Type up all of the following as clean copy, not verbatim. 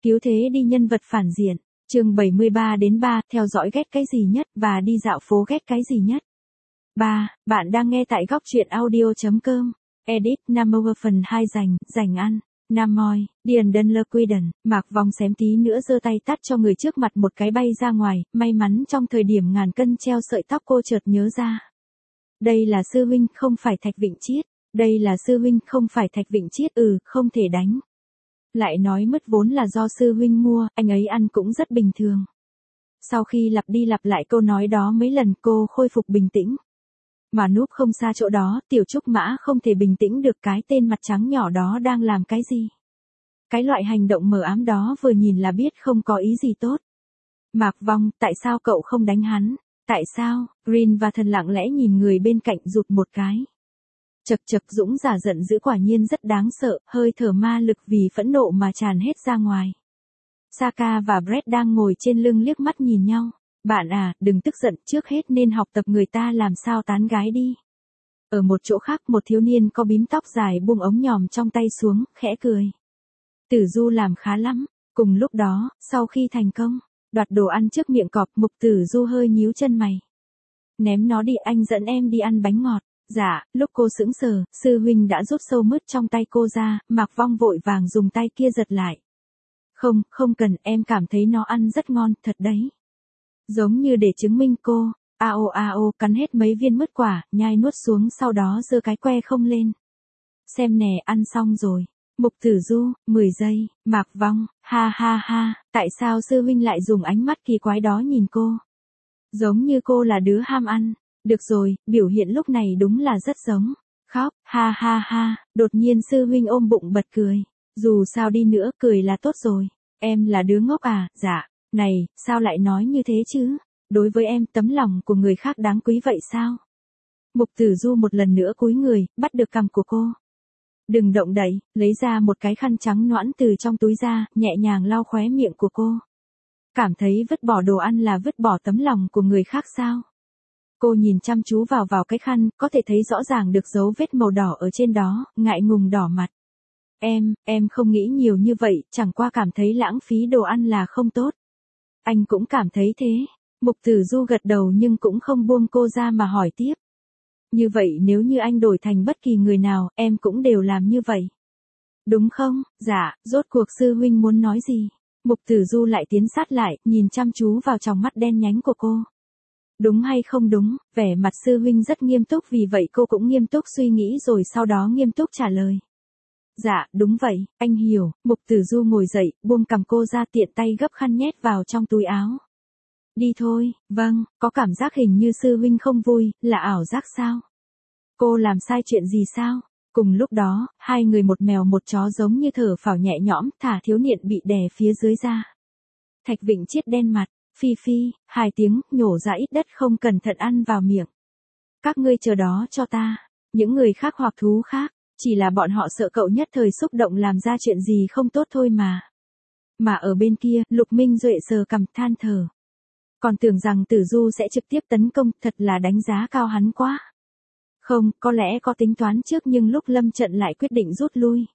Cứu thế đi nhân vật phản diện. Chương 73-3, theo dõi ghét cái gì nhất và đi dạo phố ghét cái gì nhất. 3. Bạn đang nghe tại góc truyện audio.com. Edit Namover phần 2 dành ăn. Nam Moi, Điền Đơn Lơ Quy Đần, Mạc Vong xém tí nữa giơ tay tát cho người trước mặt một cái bay ra ngoài, may mắn trong thời điểm ngàn cân treo sợi tóc cô chợt nhớ ra. Đây là sư huynh không phải Thạch Vịnh Chiết, đây là sư huynh không phải Thạch Vịnh Chiết, không thể đánh. Lại nói mất vốn là do sư huynh mua, anh ấy ăn cũng rất bình thường. Sau khi lặp đi lặp lại câu nói đó mấy lần cô khôi phục bình tĩnh. Mà núp không xa chỗ đó, Tiểu Trúc Mã không thể bình tĩnh được cái tên mặt trắng nhỏ đó đang làm cái gì. Cái loại hành động mờ ám đó vừa nhìn là biết không có ý gì tốt. Mạc Vong, tại sao cậu không đánh hắn? Tại sao? Green và Thần lặng lẽ nhìn người bên cạnh rụt một cái. Chật Dũng giả giận dữ quả nhiên rất đáng sợ, hơi thở ma lực vì phẫn nộ mà tràn hết ra ngoài. Saka và Brett đang ngồi trên lưng liếc mắt nhìn nhau. Bạn à, đừng tức giận, trước hết nên học tập người ta làm sao tán gái đi. Ở một chỗ khác một thiếu niên có bím tóc dài buông ống nhòm trong tay xuống, khẽ cười. Tử Du làm khá lắm. Cùng lúc đó, sau khi thành công, đoạt đồ ăn trước miệng cọp, Mục Tử Du hơi nhíu chân mày. Ném nó đi, anh dẫn em đi ăn bánh ngọt. Dạ, lúc cô sững sờ, sư huynh đã rút sâu mứt trong tay cô ra, Mạc Vong vội vàng dùng tay kia giật lại. Không cần, em cảm thấy nó ăn rất ngon, thật đấy. Giống như để chứng minh cô, ao cắn hết mấy viên mứt quả, nhai nuốt xuống sau đó giơ cái que không lên. Xem nè, ăn xong rồi. Mục Tử Du, 10 giây, Mạc Vong, ha, tại sao sư huynh lại dùng ánh mắt kỳ quái đó nhìn cô? Giống như cô là đứa ham ăn. Được rồi, biểu hiện lúc này đúng là rất giống. Khóc, ha, đột nhiên sư huynh ôm bụng bật cười. Dù sao đi nữa, cười là tốt rồi. Em là đứa ngốc à? Dạ. Này, sao lại nói như thế chứ? Đối với em, tấm lòng của người khác đáng quý vậy sao? Mục Tử Du một lần nữa cúi người, bắt được cằm của cô. Đừng động đậy, lấy ra một cái khăn trắng nõn từ trong túi ra, nhẹ nhàng lau khóe miệng của cô. Cảm thấy vứt bỏ đồ ăn là vứt bỏ tấm lòng của người khác sao? Cô nhìn chăm chú vào cái khăn, có thể thấy rõ ràng được dấu vết màu đỏ ở trên đó, ngại ngùng đỏ mặt. Em không nghĩ nhiều như vậy, chẳng qua cảm thấy lãng phí đồ ăn là không tốt. Anh cũng cảm thấy thế. Mục Tử Du gật đầu nhưng cũng không buông cô ra mà hỏi tiếp. Như vậy nếu như anh đổi thành bất kỳ người nào, em cũng đều làm như vậy. Đúng không? Dạ, rốt cuộc sư huynh muốn nói gì? Mục Tử Du lại tiến sát lại, nhìn chăm chú vào tròng mắt đen nhánh của cô. Đúng hay không đúng, vẻ mặt sư huynh rất nghiêm túc vì vậy cô cũng nghiêm túc suy nghĩ rồi sau đó nghiêm túc trả lời. Dạ, đúng vậy, anh hiểu. Mục Tử Du ngồi dậy, buông cằm cô ra tiện tay gấp khăn nhét vào trong túi áo. Đi thôi, vâng, có cảm giác hình như sư huynh không vui, là ảo giác sao? Cô làm sai chuyện gì sao? Cùng lúc đó, hai người một mèo một chó giống như thở phào nhẹ nhõm, thả thiếu niên bị đè phía dưới ra. Thạch Vịnh Chiết đen mặt. Phi, 2 tiếng, nhổ ra ít đất không cẩn thận ăn vào miệng. Các ngươi chờ đó cho ta. Những người khác hoặc thú khác, chỉ là bọn họ sợ cậu nhất thời xúc động làm ra chuyện gì không tốt thôi mà. Mà ở bên kia, Lục Minh Duệ sờ cằm than thở. Còn tưởng rằng Tử Du sẽ trực tiếp tấn công, thật là đánh giá cao hắn quá. Không, có lẽ có tính toán trước nhưng lúc lâm trận lại quyết định rút lui.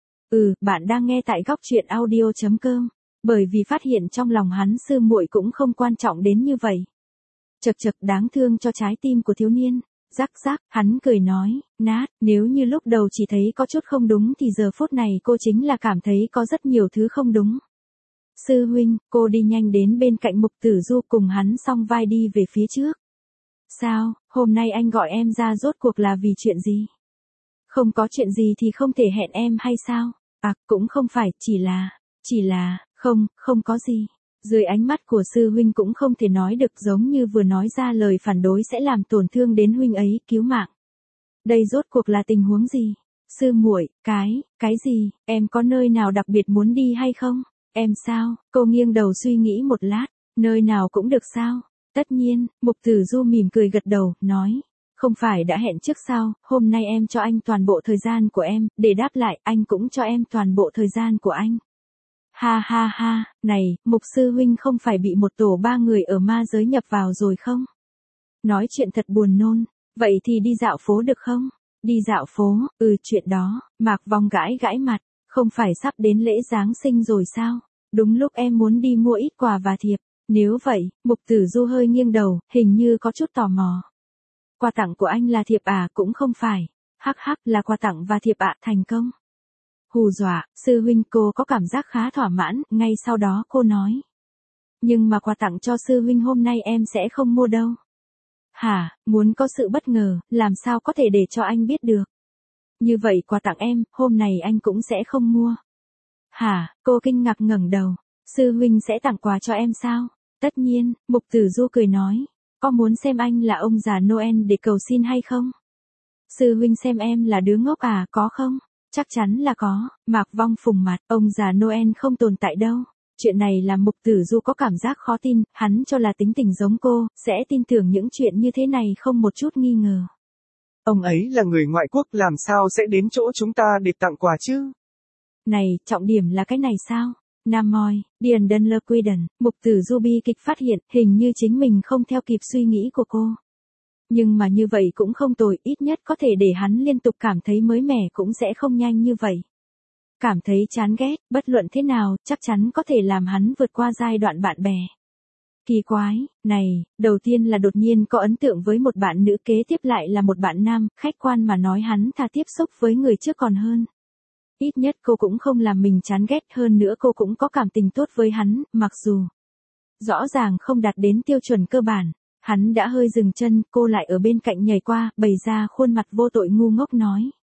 Bạn đang nghe tại góc truyện audio.com. Bởi vì phát hiện trong lòng hắn sư muội cũng không quan trọng đến như vậy. Chật đáng thương cho trái tim của thiếu niên. Rắc, hắn cười nói, nát, nếu như lúc đầu chỉ thấy có chút không đúng thì giờ phút này cô chính là cảm thấy có rất nhiều thứ không đúng. Sư huynh, cô đi nhanh đến bên cạnh Mục Tử Du cùng hắn song vai đi về phía trước. Sao, hôm nay anh gọi em ra rốt cuộc là vì chuyện gì? Không có chuyện gì thì không thể hẹn em hay sao? Cũng không phải, chỉ là, không có gì. Dưới ánh mắt của sư huynh cũng không thể nói được giống như vừa nói ra lời phản đối sẽ làm tổn thương đến huynh ấy, cứu mạng. Đây rốt cuộc là tình huống gì? Sư muội, cái gì, em có nơi nào đặc biệt muốn đi hay không? Em sao? Cô nghiêng đầu suy nghĩ một lát, nơi nào cũng được sao? Tất nhiên, Mục Tử Du mỉm cười gật đầu, nói. Không phải đã hẹn trước sao, hôm nay em cho anh toàn bộ thời gian của em, để đáp lại, anh cũng cho em toàn bộ thời gian của anh. Ha, này, Mục sư huynh không phải bị một tổ 3 người ở ma giới nhập vào rồi không? Nói chuyện thật buồn nôn, vậy thì đi dạo phố được không? Đi dạo phố, chuyện đó, Mạc Vong gãi mặt, không phải sắp đến lễ Giáng sinh rồi sao? Đúng lúc em muốn đi mua ít quà và thiệp. Nếu vậy, Mục Tử Du hơi nghiêng đầu, hình như có chút tò mò. Quà tặng của anh là thiệp à? Cũng không phải. Hắc hắc, là quà tặng và thiệp ạ, thành công. Hù dọa, sư huynh, cô có cảm giác khá thỏa mãn, ngay sau đó cô nói. Nhưng mà quà tặng cho sư huynh hôm nay em sẽ không mua đâu. Hả, muốn có sự bất ngờ, làm sao có thể để cho anh biết được. Như vậy quà tặng em, hôm nay anh cũng sẽ không mua. Hả, cô kinh ngạc ngẩng đầu. Sư huynh sẽ tặng quà cho em sao? Tất nhiên, Mục Tử Du cười nói. Có muốn xem anh là ông già Noel để cầu xin hay không? Sư huynh xem em là đứa ngốc à, có không? Chắc chắn là có. Mạc Vong phùng mặt, ông già Noel không tồn tại đâu. Chuyện này làm Mục Tử Du có cảm giác khó tin, hắn cho là tính tình giống cô, sẽ tin tưởng những chuyện như thế này không một chút nghi ngờ. Ông ấy là người ngoại quốc, làm sao sẽ đến chỗ chúng ta để tặng quà chứ? Này, trọng điểm là cái này sao? Nam Moi, Điền Đơn Lơ Quy Đần, Mục Tử Du bi kịch phát hiện, hình như chính mình không theo kịp suy nghĩ của cô. Nhưng mà như vậy cũng không tồi, ít nhất có thể để hắn liên tục cảm thấy mới mẻ cũng sẽ không nhanh như vậy. Cảm thấy chán ghét, bất luận thế nào, chắc chắn có thể làm hắn vượt qua giai đoạn bạn bè. Kỳ quái, này, đầu tiên là đột nhiên có ấn tượng với một bạn nữ, kế tiếp lại là một bạn nam, khách quan mà nói hắn thà tiếp xúc với người trước còn hơn. Ít nhất cô cũng không làm mình chán ghét, hơn nữa cô cũng có cảm tình tốt với hắn, mặc dù rõ ràng không đạt đến tiêu chuẩn cơ bản. Hắn đã hơi dừng chân, cô lại ở bên cạnh nhảy qua, bày ra khuôn mặt vô tội ngu ngốc nói.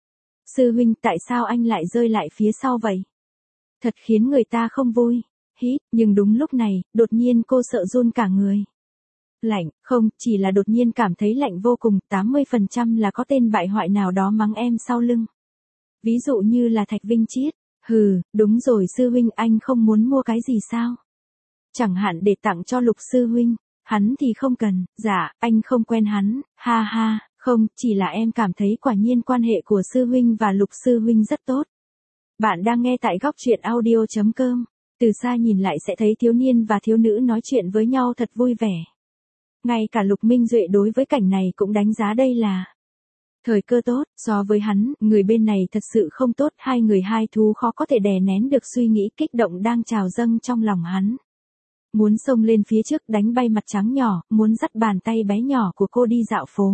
Sư huynh, tại sao anh lại rơi lại phía sau vậy? Thật khiến người ta không vui. Hít, nhưng đúng lúc này, đột nhiên cô sợ run cả người. Lạnh, không, chỉ là đột nhiên cảm thấy lạnh vô cùng, 80% là có tên bại hoại nào đó mắng em sau lưng. Ví dụ như là Thạch Vinh Chiết. Hừ, đúng rồi sư huynh, anh không muốn mua cái gì sao? Chẳng hạn để tặng cho Lục sư huynh. Hắn thì không cần, dạ, anh không quen hắn, ha ha, không, chỉ là em cảm thấy quả nhiên quan hệ của sư huynh và Lục sư huynh rất tốt. Bạn đang nghe tại góc truyện audio.com, từ xa nhìn lại sẽ thấy thiếu niên và thiếu nữ nói chuyện với nhau thật vui vẻ. Ngay cả Lục Minh Duệ đối với cảnh này cũng đánh giá đây là thời cơ tốt, so với hắn, người bên này thật sự không tốt, hai người hai thú khó có thể đè nén được suy nghĩ kích động đang trào dâng trong lòng hắn. Muốn xông lên phía trước đánh bay mặt trắng nhỏ, muốn dắt bàn tay bé nhỏ của cô đi dạo phố.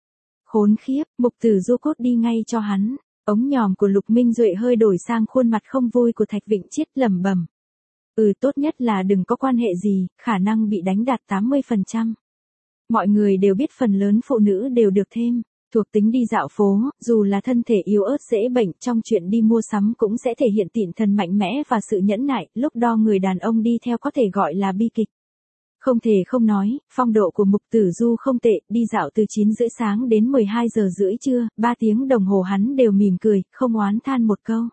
Khốn khiếp, Mục Tử Du cốt đi ngay cho hắn. Ống nhòm của Lục Minh Duệ hơi đổi sang khuôn mặt không vui của Thạch Vịnh Chiết, lẩm bẩm. Tốt nhất là đừng có quan hệ gì, khả năng bị đánh đạt 80%. Mọi người đều biết phần lớn phụ nữ đều được thêm thuộc tính đi dạo phố, dù là thân thể yếu ớt dễ bệnh, trong chuyện đi mua sắm cũng sẽ thể hiện tịnh thần mạnh mẽ và sự nhẫn nại, lúc đo người đàn ông đi theo có thể gọi là bi kịch. Không thể không nói, phong độ của Mục Tử Du không tệ, đi dạo từ 9 rưỡi sáng đến 12 giờ rưỡi trưa, 3 tiếng đồng hồ hắn đều mỉm cười, không oán than một câu.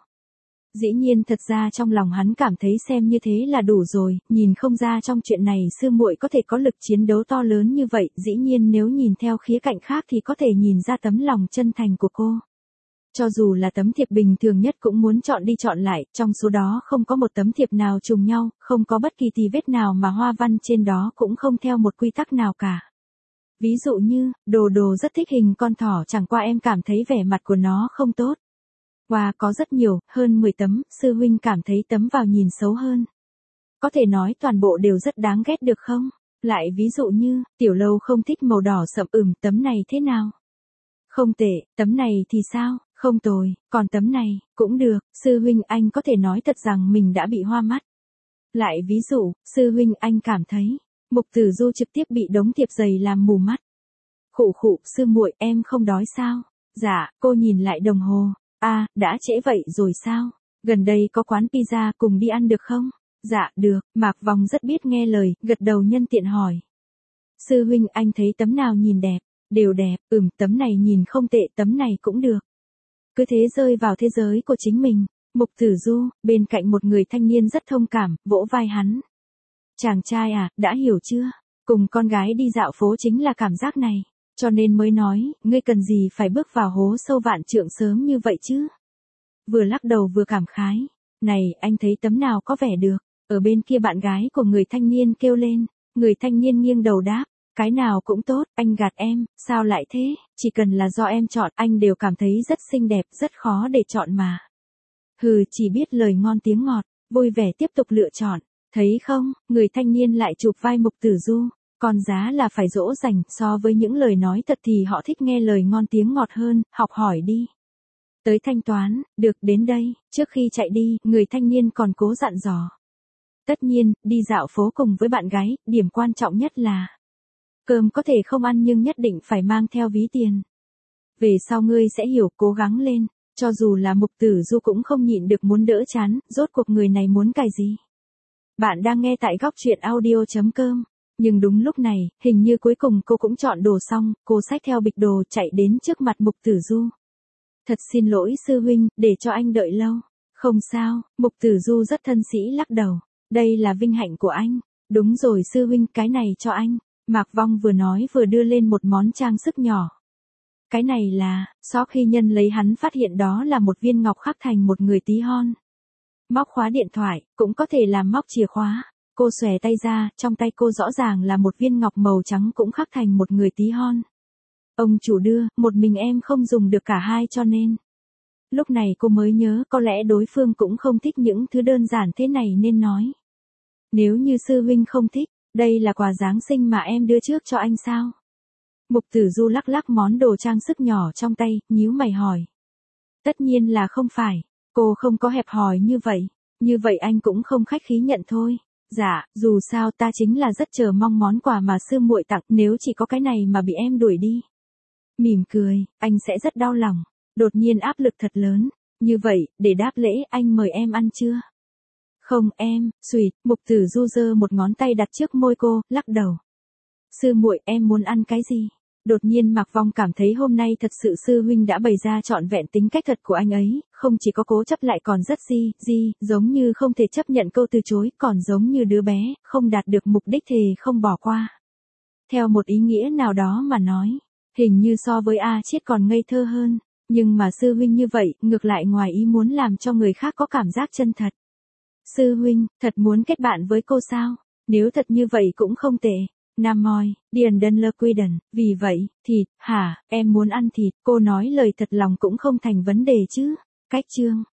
Dĩ nhiên thật ra trong lòng hắn cảm thấy xem như thế là đủ rồi, nhìn không ra trong chuyện này sư muội có thể có lực chiến đấu to lớn như vậy, dĩ nhiên nếu nhìn theo khía cạnh khác thì có thể nhìn ra tấm lòng chân thành của cô. Cho dù là tấm thiệp bình thường nhất cũng muốn chọn đi chọn lại, trong số đó không có một tấm thiệp nào trùng nhau, không có bất kỳ tì vết nào mà hoa văn trên đó cũng không theo một quy tắc nào cả. Ví dụ như, đồ rất thích hình con thỏ, chẳng qua em cảm thấy vẻ mặt của nó không tốt. Wow, có rất nhiều, hơn 10 tấm, sư huynh cảm thấy tấm vào nhìn xấu hơn. Có thể nói toàn bộ đều rất đáng ghét được không? Lại ví dụ như, Tiểu Lâu không thích màu đỏ sậm, tấm này thế nào? Không tệ, tấm này thì sao? Không tồi, còn tấm này, cũng được, sư huynh anh có thể nói thật rằng mình đã bị hoa mắt. Lại ví dụ, sư huynh anh cảm thấy, Mục Tử Du trực tiếp bị đống thiệp dày làm mù mắt. Khụ, sư muội em không đói sao? Dạ, cô nhìn lại đồng hồ. Đã trễ vậy rồi sao? Gần đây có quán pizza cùng đi ăn được không? Dạ, được, Mạc Vong rất biết nghe lời, gật đầu nhân tiện hỏi. Sư huynh anh thấy tấm nào nhìn đẹp? Đều đẹp, tấm này nhìn không tệ, tấm này cũng được. Cứ thế rơi vào thế giới của chính mình. Mục Tử Du, bên cạnh một người thanh niên rất thông cảm, vỗ vai hắn. Chàng trai à, đã hiểu chưa? Cùng con gái đi dạo phố chính là cảm giác này. Cho nên mới nói, ngươi cần gì phải bước vào hố sâu vạn trượng sớm như vậy chứ? Vừa lắc đầu vừa cảm khái. Này, anh thấy tấm nào có vẻ được? Ở bên kia bạn gái của người thanh niên kêu lên. Người thanh niên nghiêng đầu đáp. Cái nào cũng tốt, anh gạt em, sao lại thế? Chỉ cần là do em chọn, anh đều cảm thấy rất xinh đẹp, rất khó để chọn mà. Hừ, chỉ biết lời ngon tiếng ngọt. vui vẻ tiếp tục lựa chọn. Thấy không, người thanh niên lại chụp vai Mục Tử Du. Còn giá là phải dỗ dành, so với những lời nói thật thì họ thích nghe lời ngon tiếng ngọt hơn, học hỏi đi. Tới thanh toán, được đến đây, trước khi chạy đi, người thanh niên còn cố dặn dò. Tất nhiên, đi dạo phố cùng với bạn gái, điểm quan trọng nhất là cơm có thể không ăn nhưng nhất định phải mang theo ví tiền. Về sau ngươi sẽ hiểu, cố gắng lên, cho dù là Mục Tử Du cũng không nhịn được muốn đỡ chán, rốt cuộc người này muốn cài gì. Bạn đang nghe tại góc truyện audio.com. Nhưng đúng lúc này, hình như cuối cùng cô cũng chọn đồ xong, cô xách theo bịch đồ chạy đến trước mặt Mục Tử Du. Thật xin lỗi sư huynh, để cho anh đợi lâu. Không sao, Mục Tử Du rất thân sĩ lắc đầu. Đây là vinh hạnh của anh. Đúng rồi sư huynh, cái này cho anh. Mạc Vong vừa nói vừa đưa lên một món trang sức nhỏ. Cái này là, sau khi nhân lấy hắn phát hiện đó là một viên ngọc khắc thành một người tí hon. Móc khóa điện thoại, cũng có thể làm móc chìa khóa. Cô xòe tay ra, trong tay cô rõ ràng là một viên ngọc màu trắng cũng khắc thành một người tí hon. Ông chủ đưa, một mình em không dùng được cả hai cho nên. Lúc này cô mới nhớ có lẽ đối phương cũng không thích những thứ đơn giản thế này nên nói. Nếu như sư huynh không thích, đây là quà Giáng sinh mà em đưa trước cho anh sao? Mục Tử Du lắc lắc món đồ trang sức nhỏ trong tay, nhíu mày hỏi. Tất nhiên là không phải, cô không có hẹp hòi như vậy anh cũng không khách khí nhận thôi. Dạ, dù sao ta chính là rất chờ mong món quà mà sư muội tặng, nếu chỉ có cái này mà bị em đuổi đi. Mỉm cười, anh sẽ rất đau lòng, đột nhiên áp lực thật lớn, như vậy, để đáp lễ anh mời em ăn chưa? Không em, xuỵt, Mục Tử Du giơ một ngón tay đặt trước môi cô, lắc đầu. Sư muội em muốn ăn cái gì? Đột nhiên Mạc Vong cảm thấy hôm nay thật sự sư huynh đã bày ra trọn vẹn tính cách thật của anh ấy, không chỉ có cố chấp lại còn rất giống như không thể chấp nhận câu từ chối, còn giống như đứa bé, không đạt được mục đích thì không bỏ qua. Theo một ý nghĩa nào đó mà nói, hình như so với A Chiết còn ngây thơ hơn, nhưng mà sư huynh như vậy, ngược lại ngoài ý muốn làm cho người khác có cảm giác chân thật. Sư huynh, thật muốn kết bạn với cô sao? Nếu thật như vậy cũng không tệ. Nam Moi, Điền Đơn Lơ Quy Đần, vì vậy, thịt, hả, em muốn ăn thịt, cô nói lời thật lòng cũng không thành vấn đề chứ. Cách chương.